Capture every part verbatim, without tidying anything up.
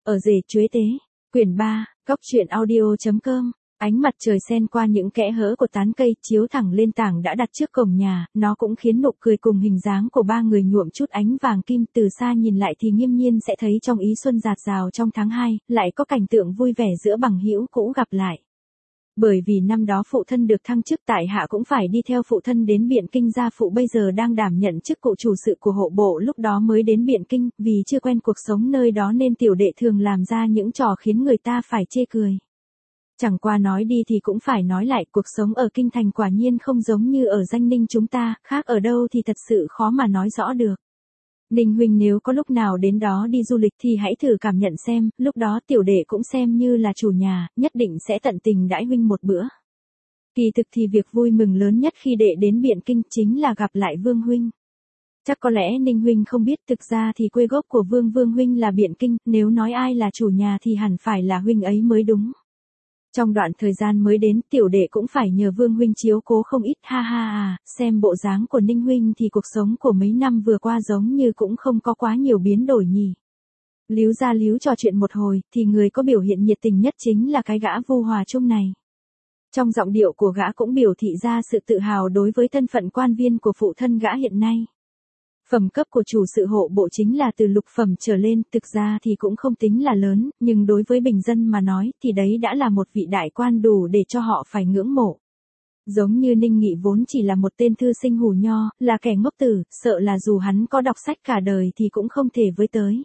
Ở rể chuế tế, quyển ba, góc truyện audio.com. Ánh mặt trời xen qua những kẽ hở của tán cây, chiếu thẳng lên tảng đã đặt trước cổng nhà, nó cũng khiến nụ cười cùng hình dáng của ba người nhuộm chút ánh vàng kim. Từ xa nhìn lại thì nghiêm nhiên sẽ thấy trong ý xuân rạt rào trong tháng hai, lại có cảnh tượng vui vẻ giữa bằng hữu cũ gặp lại. Bởi vì năm đó phụ thân được thăng chức, tại hạ cũng phải đi theo phụ thân đến Biện Kinh. Gia phụ bây giờ đang đảm nhận chức cụ chủ sự của hộ bộ, lúc đó mới đến Biện Kinh, vì chưa quen cuộc sống nơi đó nên tiểu đệ thường làm ra những trò khiến người ta phải chê cười. Chẳng qua nói đi thì cũng phải nói lại, cuộc sống ở Kinh Thành quả nhiên không giống như ở Danh Ninh chúng ta, khác ở đâu thì thật sự khó mà nói rõ được. Ninh huynh nếu có lúc nào đến đó đi du lịch thì hãy thử cảm nhận xem, lúc đó tiểu đệ cũng xem như là chủ nhà, nhất định sẽ tận tình đãi huynh một bữa. Kỳ thực thì việc vui mừng lớn nhất khi đệ đến Biện Kinh chính là gặp lại Vương huynh. Chắc có lẽ Ninh huynh không biết, thực ra thì quê gốc của Vương Vương huynh là Biện Kinh, nếu nói ai là chủ nhà thì hẳn phải là huynh ấy mới đúng. Trong đoạn thời gian mới đến, tiểu đệ cũng phải nhờ Vương huynh chiếu cố không ít, ha ha à, xem bộ dáng của Ninh huynh thì cuộc sống của mấy năm vừa qua giống như cũng không có quá nhiều biến đổi nhỉ. Líu ra líu trò chuyện một hồi, thì người có biểu hiện nhiệt tình nhất chính là cái gã Vu Hòa Trung này. Trong giọng điệu của gã cũng biểu thị ra sự tự hào đối với thân phận quan viên của phụ thân gã hiện nay. Phẩm cấp của chủ sự hộ bộ chính là từ lục phẩm trở lên, thực ra thì cũng không tính là lớn, nhưng đối với bình dân mà nói thì đấy đã là một vị đại quan đủ để cho họ phải ngưỡng mộ. Giống như Ninh Nghị vốn chỉ là một tên thư sinh hủ nho, là kẻ ngốc tử, sợ là dù hắn có đọc sách cả đời thì cũng không thể với tới.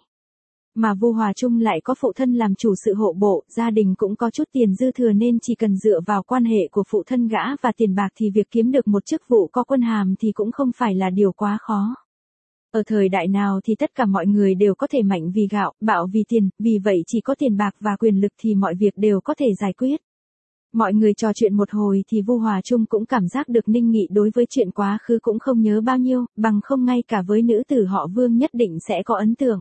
Mà Vu Hòa Trung lại có phụ thân làm chủ sự hộ bộ, gia đình cũng có chút tiền dư thừa nên chỉ cần dựa vào quan hệ của phụ thân gã và tiền bạc thì việc kiếm được một chức vụ có quân hàm thì cũng không phải là điều quá khó. Ở thời đại nào thì tất cả mọi người đều có thể mạnh vì gạo, bạo vì tiền, vì vậy chỉ có tiền bạc và quyền lực thì mọi việc đều có thể giải quyết. Mọi người trò chuyện một hồi thì Vu Hòa Trung cũng cảm giác được Ninh Nghị đối với chuyện quá khứ cũng không nhớ bao nhiêu, bằng không ngay cả với nữ tử họ Vương nhất định sẽ có ấn tượng.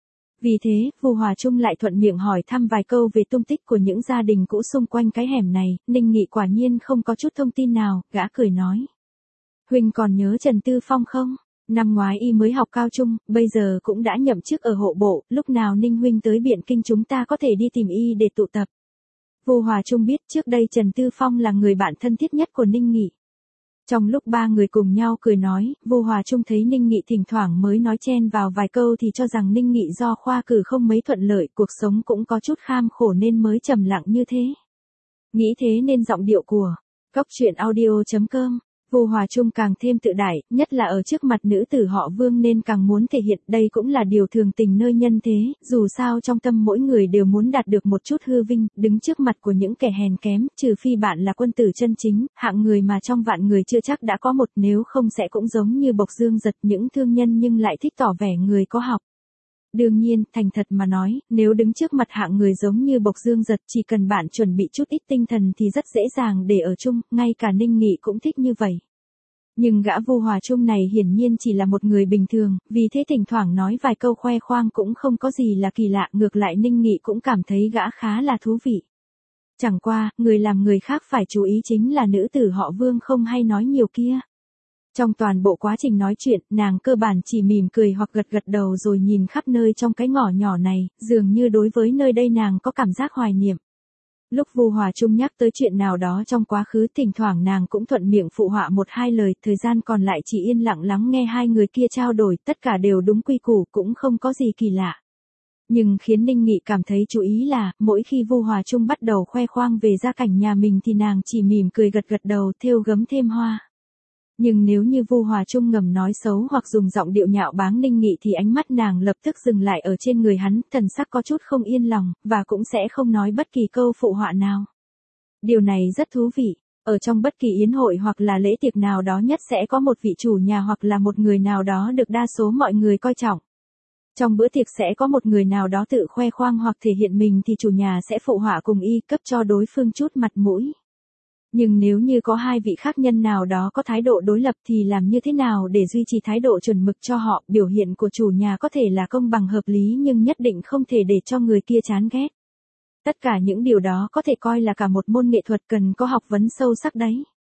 Vì thế, Vu Hòa Trung lại thuận miệng hỏi thăm vài câu về tung tích của những gia đình cũ xung quanh cái hẻm này. Ninh Nghị quả nhiên không có chút thông tin nào, gã cười nói. Huynh còn nhớ Trần Tư Phong không? Năm ngoái y mới học cao trung, bây giờ cũng đã nhậm chức ở hộ bộ, lúc nào Ninh huynh tới Biện Kinh chúng ta có thể đi tìm y để tụ tập. Vu Hòa Trung biết trước đây Trần Tư Phong là người bạn thân thiết nhất của Ninh Nghị. Trong lúc ba người cùng nhau cười nói, Vu Hòa Trung thấy Ninh Nghị thỉnh thoảng mới nói chen vào vài câu thì cho rằng Ninh Nghị do khoa cử không mấy thuận lợi, cuộc sống cũng có chút kham khổ nên mới trầm lặng như thế. Nghĩ thế nên giọng điệu của góc truyện audio.com. Vu Hòa Trung càng thêm tự đại, nhất là ở trước mặt nữ tử họ Vương nên càng muốn thể hiện, đây cũng là điều thường tình nơi nhân thế, dù sao trong tâm mỗi người đều muốn đạt được một chút hư vinh, đứng trước mặt của những kẻ hèn kém, trừ phi bạn là quân tử chân chính, hạng người mà trong vạn người chưa chắc đã có một, nếu không sẽ cũng giống như Bộc Dương Giật, những thương nhân nhưng lại thích tỏ vẻ người có học. Đương nhiên, thành thật mà nói, nếu đứng trước mặt hạng người giống như Bộc Dương Giật, chỉ cần bạn chuẩn bị chút ít tinh thần thì rất dễ dàng để ở chung, ngay cả Ninh Nghị cũng thích như vậy. Nhưng gã Vu Hòa Trung này hiển nhiên chỉ là một người bình thường, vì thế thỉnh thoảng nói vài câu khoe khoang cũng không có gì là kỳ lạ, ngược lại Ninh Nghị cũng cảm thấy gã khá là thú vị. Chẳng qua, người làm người khác phải chú ý chính là nữ tử họ Vương không hay nói nhiều kia. Trong toàn bộ quá trình nói chuyện, nàng cơ bản chỉ mỉm cười hoặc gật gật đầu rồi nhìn khắp nơi trong cái ngõ nhỏ này, dường như đối với nơi đây nàng có cảm giác hoài niệm. Lúc Vu Hòa Trung nhắc tới chuyện nào đó trong quá khứ, thỉnh thoảng nàng cũng thuận miệng phụ họa một hai lời, thời gian còn lại chỉ yên lặng lắng nghe hai người kia trao đổi, tất cả đều đúng quy củ, cũng không có gì kỳ lạ. Nhưng khiến Ninh Nghị cảm thấy chú ý là, mỗi khi Vu Hòa Trung bắt đầu khoe khoang về gia cảnh nhà mình thì nàng chỉ mỉm cười gật gật đầu, thêu gấm thêm hoa. Nhưng nếu như Vu Hòa Trung ngầm nói xấu hoặc dùng giọng điệu nhạo báng Ninh Nghị thì ánh mắt nàng lập tức dừng lại ở trên người hắn, thần sắc có chút không yên lòng, và cũng sẽ không nói bất kỳ câu phụ họa nào. Điều này rất thú vị, ở trong bất kỳ yến hội hoặc là lễ tiệc nào đó nhất sẽ có một vị chủ nhà hoặc là một người nào đó được đa số mọi người coi trọng. Trong bữa tiệc sẽ có một người nào đó tự khoe khoang hoặc thể hiện mình thì chủ nhà sẽ phụ họa cùng y, cấp cho đối phương chút mặt mũi. Nhưng nếu như có hai vị khác nhân nào đó có thái độ đối lập thì làm như thế nào để duy trì thái độ chuẩn mực cho họ? Biểu hiện của chủ nhà có thể là công bằng hợp lý nhưng nhất định không thể để cho người kia chán ghét. Tất cả những điều đó có thể coi là cả một môn nghệ thuật cần có học vấn sâu sắc đấy.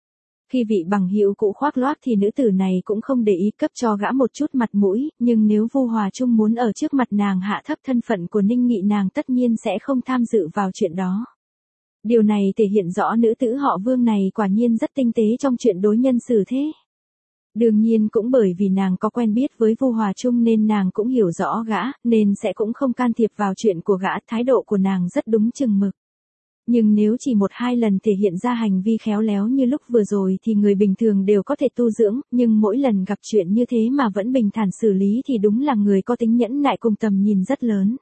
Khi vị bằng hữu cũ khoác loác thì nữ tử này cũng không để ý, cấp cho gã một chút mặt mũi, nhưng nếu Vu Hòa Trung muốn ở trước mặt nàng hạ thấp thân phận của Ninh Nghị, nàng tất nhiên sẽ không tham dự vào chuyện đó. Điều này thể hiện rõ nữ tử họ Vương này quả nhiên rất tinh tế trong chuyện đối nhân xử thế. Đương nhiên cũng bởi vì nàng có quen biết với Vu Hòa Trung nên nàng cũng hiểu rõ gã, nên sẽ cũng không can thiệp vào chuyện của gã, thái độ của nàng rất đúng chừng mực. Nhưng nếu chỉ một hai lần thể hiện ra hành vi khéo léo như lúc vừa rồi thì người bình thường đều có thể tu dưỡng, nhưng mỗi lần gặp chuyện như thế mà vẫn bình thản xử lý thì đúng là người có tính nhẫn nại cùng tầm nhìn rất lớn.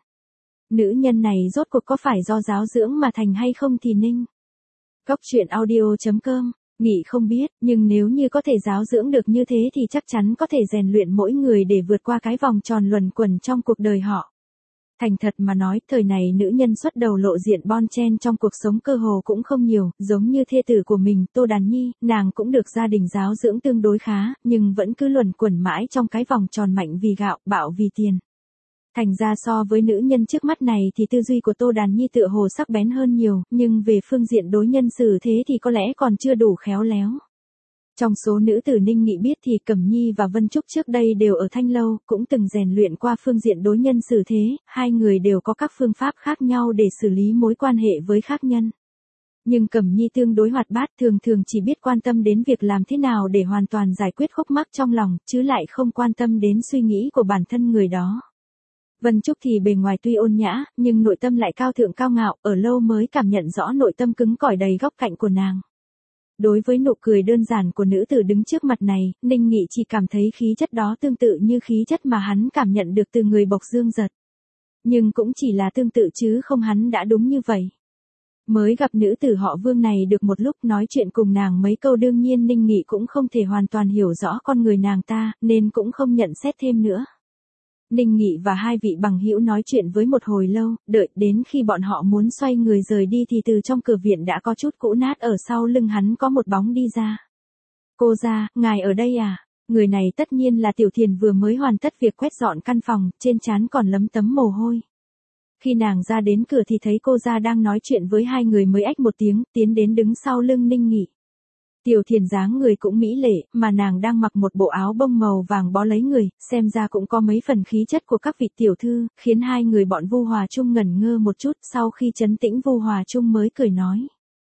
Nữ nhân này rốt cuộc có phải do giáo dưỡng mà thành hay không thì Ninh. Cốc truyện audio chấm com, Nghị không biết, nhưng nếu như có thể giáo dưỡng được như thế thì chắc chắn có thể rèn luyện mỗi người để vượt qua cái vòng tròn luẩn quẩn trong cuộc đời họ. Thành thật mà nói, thời này nữ nhân xuất đầu lộ diện bon chen trong cuộc sống cơ hồ cũng không nhiều, giống như thê tử của mình, Tô Đàn Nhi, nàng cũng được gia đình giáo dưỡng tương đối khá, nhưng vẫn cứ luẩn quẩn mãi trong cái vòng tròn mạnh vì gạo, bạo vì tiền. Thành ra so với nữ nhân trước mắt này thì tư duy của Tô Đàn Nhi tựa hồ sắc bén hơn nhiều, nhưng về phương diện đối nhân xử thế thì có lẽ còn chưa đủ khéo léo. Trong số nữ tử Ninh Nghị biết thì Cẩm Nhi và Vân Trúc trước đây đều ở Thanh Lâu, cũng từng rèn luyện qua phương diện đối nhân xử thế, hai người đều có các phương pháp khác nhau để xử lý mối quan hệ với khác nhân. Nhưng Cẩm Nhi tương đối hoạt bát, thường thường chỉ biết quan tâm đến việc làm thế nào để hoàn toàn giải quyết khúc mắc trong lòng, chứ lại không quan tâm đến suy nghĩ của bản thân người đó. Vân Trúc thì bề ngoài tuy ôn nhã, nhưng nội tâm lại cao thượng cao ngạo, ở lâu mới cảm nhận rõ nội tâm cứng cỏi đầy góc cạnh của nàng. Đối với nụ cười đơn giản của nữ tử đứng trước mặt này, Ninh Nghị chỉ cảm thấy khí chất đó tương tự như khí chất mà hắn cảm nhận được từ người Bộc Dương Giật. Nhưng cũng chỉ là tương tự chứ không hắn đã đúng như vậy. Mới gặp nữ tử họ Vương này được một lúc, nói chuyện cùng nàng mấy câu, đương nhiên Ninh Nghị cũng không thể hoàn toàn hiểu rõ con người nàng ta, nên cũng không nhận xét thêm nữa. Ninh Nghị và hai vị bằng hữu nói chuyện với một hồi lâu, đợi đến khi bọn họ muốn xoay người rời đi thì từ trong cửa viện đã có chút cũ nát, ở sau lưng hắn có một bóng đi ra. Cô ra, ngài ở đây à? Người này tất nhiên là Tiểu Thiền, vừa mới hoàn tất việc quét dọn căn phòng, trên trán còn lấm tấm mồ hôi. Khi nàng ra đến cửa thì thấy cô ra đang nói chuyện với hai người, mới ách một tiếng, tiến đến đứng sau lưng Ninh Nghị. Tiểu Thiền dáng người cũng mỹ lệ, mà nàng đang mặc một bộ áo bông màu vàng bó lấy người, xem ra cũng có mấy phần khí chất của các vị tiểu thư, khiến hai người bọn Vu Hòa Trung ngẩn ngơ một chút, sau khi trấn tĩnh Vu Hòa Trung mới cười nói.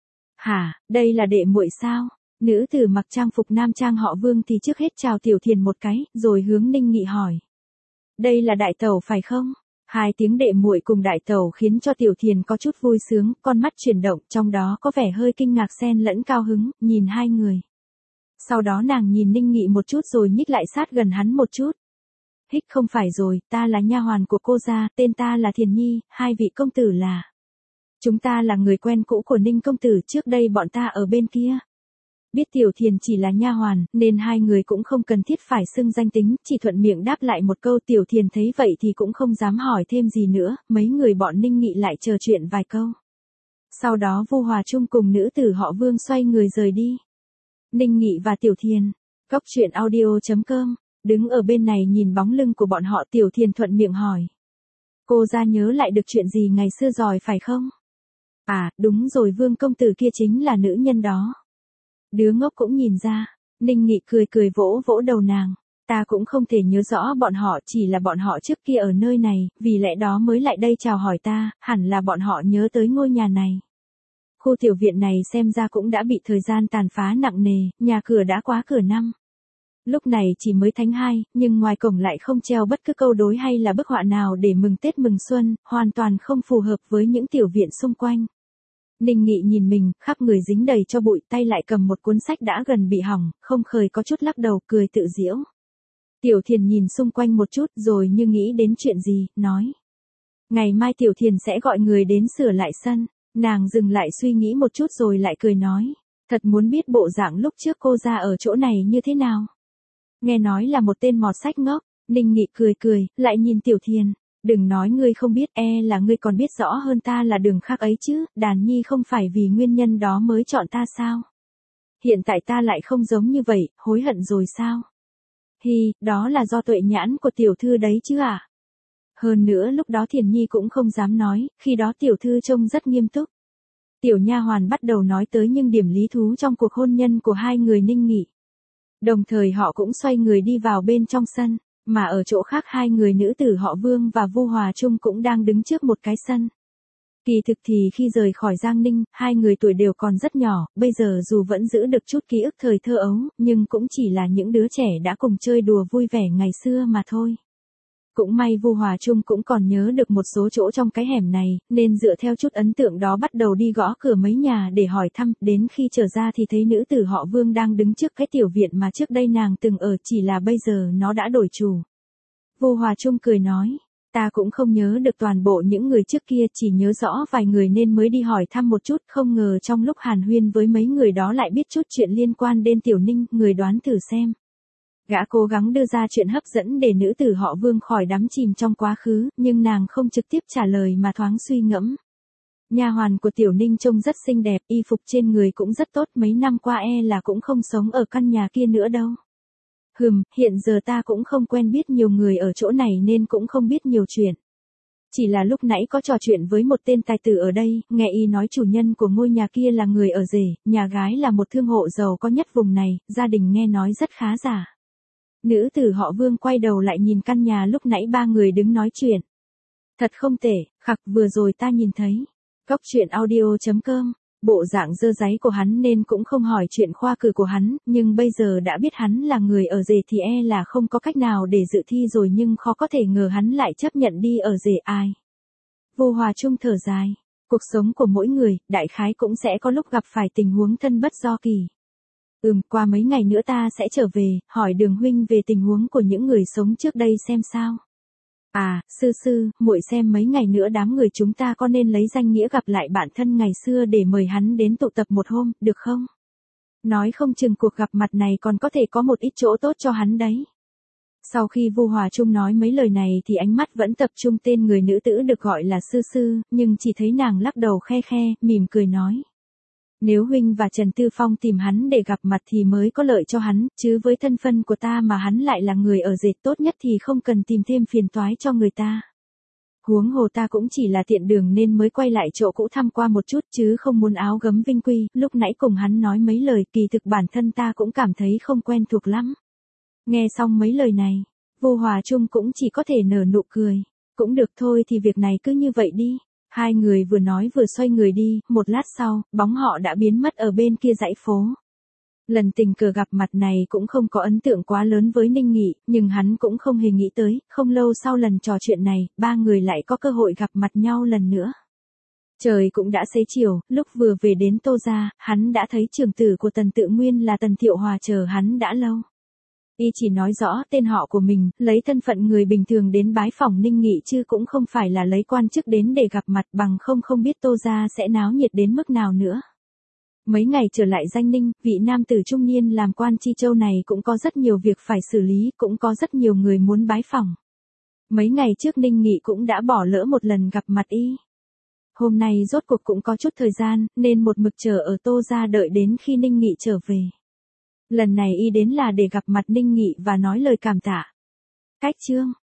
Hả, đây là đệ muội sao? Nữ tử mặc trang phục nam trang họ Vương thì trước hết chào Tiểu Thiền một cái, rồi hướng Ninh Nghị hỏi. Đây là đại tẩu phải không? Hai tiếng đệ muội cùng đại tẩu khiến cho Tiểu Thiền có chút vui sướng, con mắt chuyển động, trong đó có vẻ hơi kinh ngạc xen lẫn cao hứng, nhìn hai người. Sau đó nàng nhìn Ninh Nghị một chút rồi nhích lại sát gần hắn một chút. Hích, không phải rồi, ta là nha hoàn của cô gia, tên ta là Thiền Nhi, hai vị công tử là. Chúng ta là người quen cũ của Ninh công tử, trước đây bọn ta ở bên kia. Biết Tiểu Thiền chỉ là nha hoàn, nên hai người cũng không cần thiết phải xưng danh tính, chỉ thuận miệng đáp lại một câu. Tiểu Thiền thấy vậy thì cũng không dám hỏi thêm gì nữa, mấy người bọn Ninh Nghị lại trò chuyện vài câu. Sau đó Vu Hòa Trung cùng nữ tử họ Vương xoay người rời đi. Ninh Nghị và Tiểu Thiền, Cốc truyện audio chấm com, đứng ở bên này nhìn bóng lưng của bọn họ. Tiểu Thiền thuận miệng hỏi. Cô ra nhớ lại được chuyện gì ngày xưa rồi phải không? À, đúng rồi, Vương công tử kia chính là nữ nhân đó. Đứa ngốc cũng nhìn ra. Ninh Nghị cười cười vỗ vỗ đầu nàng. Ta cũng không thể nhớ rõ bọn họ, chỉ là bọn họ trước kia ở nơi này, vì lẽ đó mới lại đây chào hỏi ta, hẳn là bọn họ nhớ tới ngôi nhà này. Khu tiểu viện này xem ra cũng đã bị thời gian tàn phá nặng nề, nhà cửa đã quá cửa năm. Lúc này chỉ mới tháng hai, nhưng ngoài cổng lại không treo bất cứ câu đối hay là bức họa nào để mừng Tết mừng Xuân, hoàn toàn không phù hợp với những tiểu viện xung quanh. Ninh Nghị nhìn mình, khắp người dính đầy cho bụi, tay lại cầm một cuốn sách đã gần bị hỏng, không khởi có chút lắc đầu, cười tự giễu. Tiểu Thiền nhìn xung quanh một chút rồi như nghĩ đến chuyện gì, nói. Ngày mai Tiểu Thiền sẽ gọi người đến sửa lại sân. Nàng dừng lại suy nghĩ một chút rồi lại cười nói. Thật muốn biết bộ dạng lúc trước cô ra ở chỗ này như thế nào. Nghe nói là một tên mọt sách ngốc. Ninh Nghị cười cười, lại nhìn Tiểu Thiền. Đừng nói ngươi không biết, e là ngươi còn biết rõ hơn ta là đường khác ấy chứ, Đàn Nhi không phải vì nguyên nhân đó mới chọn ta sao? Hiện tại ta lại không giống như vậy, hối hận rồi sao? Hi, đó là do tuệ nhãn của tiểu thư đấy chứ à? Hơn nữa lúc đó Thiền Nhi cũng không dám nói, khi đó tiểu thư trông rất nghiêm túc. Tiểu nha hoàn bắt đầu nói tới những điểm lý thú trong cuộc hôn nhân của hai người Ninh Nghị. Đồng thời họ cũng xoay người đi vào bên trong sân, mà ở chỗ khác hai người nữ tử họ Vương và Vu Hòa Trung cũng đang đứng trước một cái sân. Kỳ thực thì khi rời khỏi Giang Ninh, hai người tuổi đều còn rất nhỏ, bây giờ dù vẫn giữ được chút ký ức thời thơ ấu, nhưng cũng chỉ là những đứa trẻ đã cùng chơi đùa vui vẻ ngày xưa mà thôi. Cũng may Vu Hòa Trung cũng còn nhớ được một số chỗ trong cái hẻm này, nên dựa theo chút ấn tượng đó bắt đầu đi gõ cửa mấy nhà để hỏi thăm, đến khi trở ra thì thấy nữ tử họ Vương đang đứng trước cái tiểu viện mà trước đây nàng từng ở, chỉ là bây giờ nó đã đổi chủ. Vu Hòa Trung cười nói, ta cũng không nhớ được toàn bộ những người trước kia, chỉ nhớ rõ vài người nên mới đi hỏi thăm một chút, không ngờ trong lúc hàn huyên với mấy người đó lại biết chút chuyện liên quan đến Tiểu Ninh, người đoán thử xem. Gã cố gắng đưa ra chuyện hấp dẫn để nữ tử họ Vương khỏi đắm chìm trong quá khứ, nhưng nàng không trực tiếp trả lời mà thoáng suy ngẫm. Nha hoàn của Tiểu Ninh trông rất xinh đẹp, y phục trên người cũng rất tốt, mấy năm qua e là cũng không sống ở căn nhà kia nữa đâu. Hừm, hiện giờ ta cũng không quen biết nhiều người ở chỗ này nên cũng không biết nhiều chuyện. Chỉ là lúc nãy có trò chuyện với một tên tài tử ở đây, nghe y nói chủ nhân của ngôi nhà kia là người ở rể, nhà gái là một thương hộ giàu có nhất vùng này, gia đình nghe nói rất khá giả. Nữ tử họ Vương quay đầu lại nhìn căn nhà lúc nãy ba người đứng nói chuyện. Thật không tệ, khặc, vừa rồi ta nhìn thấy. Góc truyện audio chấm com, bộ dạng dơ dáy của hắn nên cũng không hỏi chuyện khoa cử của hắn, nhưng bây giờ đã biết hắn là người ở rể thì e là không có cách nào để dự thi rồi, nhưng khó có thể ngờ hắn lại chấp nhận đi ở rể ai. Vu Hòa Trung thở dài, cuộc sống của mỗi người, đại khái cũng sẽ có lúc gặp phải tình huống thân bất do kỳ. Ừm, qua mấy ngày nữa ta sẽ trở về, hỏi Đường huynh về tình huống của những người sống trước đây xem sao. À, sư sư, muội xem mấy ngày nữa đám người chúng ta có nên lấy danh nghĩa gặp lại bạn thân ngày xưa để mời hắn đến tụ tập một hôm, được không? Nói không chừng cuộc gặp mặt này còn có thể có một ít chỗ tốt cho hắn đấy. Sau khi Vu Hòa Trung nói mấy lời này thì ánh mắt vẫn tập trung tên người nữ tử được gọi là sư sư, nhưng chỉ thấy nàng lắc đầu khe khe, mỉm cười nói. Nếu huynh và Trần Tư Phong tìm hắn để gặp mặt thì mới có lợi cho hắn, chứ với thân phận của ta mà hắn lại là người ở rể, tốt nhất thì không cần tìm thêm phiền toái cho người ta. Huống hồ ta cũng chỉ là tiện đường nên mới quay lại chỗ cũ thăm qua một chút chứ không muốn áo gấm vinh quy, lúc nãy cùng hắn nói mấy lời kỳ thực bản thân ta cũng cảm thấy không quen thuộc lắm. Nghe xong mấy lời này, Vu Hòa Trung cũng chỉ có thể nở nụ cười. Cũng được thôi thì việc này cứ như vậy đi. Hai người vừa nói vừa xoay người đi, một lát sau, bóng họ đã biến mất ở bên kia dãy phố. Lần tình cờ gặp mặt này cũng không có ấn tượng quá lớn với Ninh Nghị, nhưng hắn cũng không hề nghĩ tới, không lâu sau lần trò chuyện này, ba người lại có cơ hội gặp mặt nhau lần nữa. Trời cũng đã xế chiều, lúc vừa về đến Tô gia, hắn đã thấy trưởng tử của Tần Tự Nguyên là Tần Thiệu Hòa chờ hắn đã lâu. Y chỉ nói rõ tên họ của mình, lấy thân phận người bình thường đến bái phỏng Ninh Nghị chứ cũng không phải là lấy quan chức đến để gặp mặt, bằng không không biết Tô gia sẽ náo nhiệt đến mức nào nữa. Mấy ngày trở lại Giang Ninh, vị nam tử trung niên làm quan Chi Châu này cũng có rất nhiều việc phải xử lý, cũng có rất nhiều người muốn bái phỏng. Mấy ngày trước Ninh Nghị cũng đã bỏ lỡ một lần gặp mặt y. Hôm nay rốt cuộc cũng có chút thời gian, nên một mực chờ ở Tô gia đợi đến khi Ninh Nghị trở về. Lần này y đến là để gặp mặt Ninh Nghị và nói lời cảm tạ. Cách chương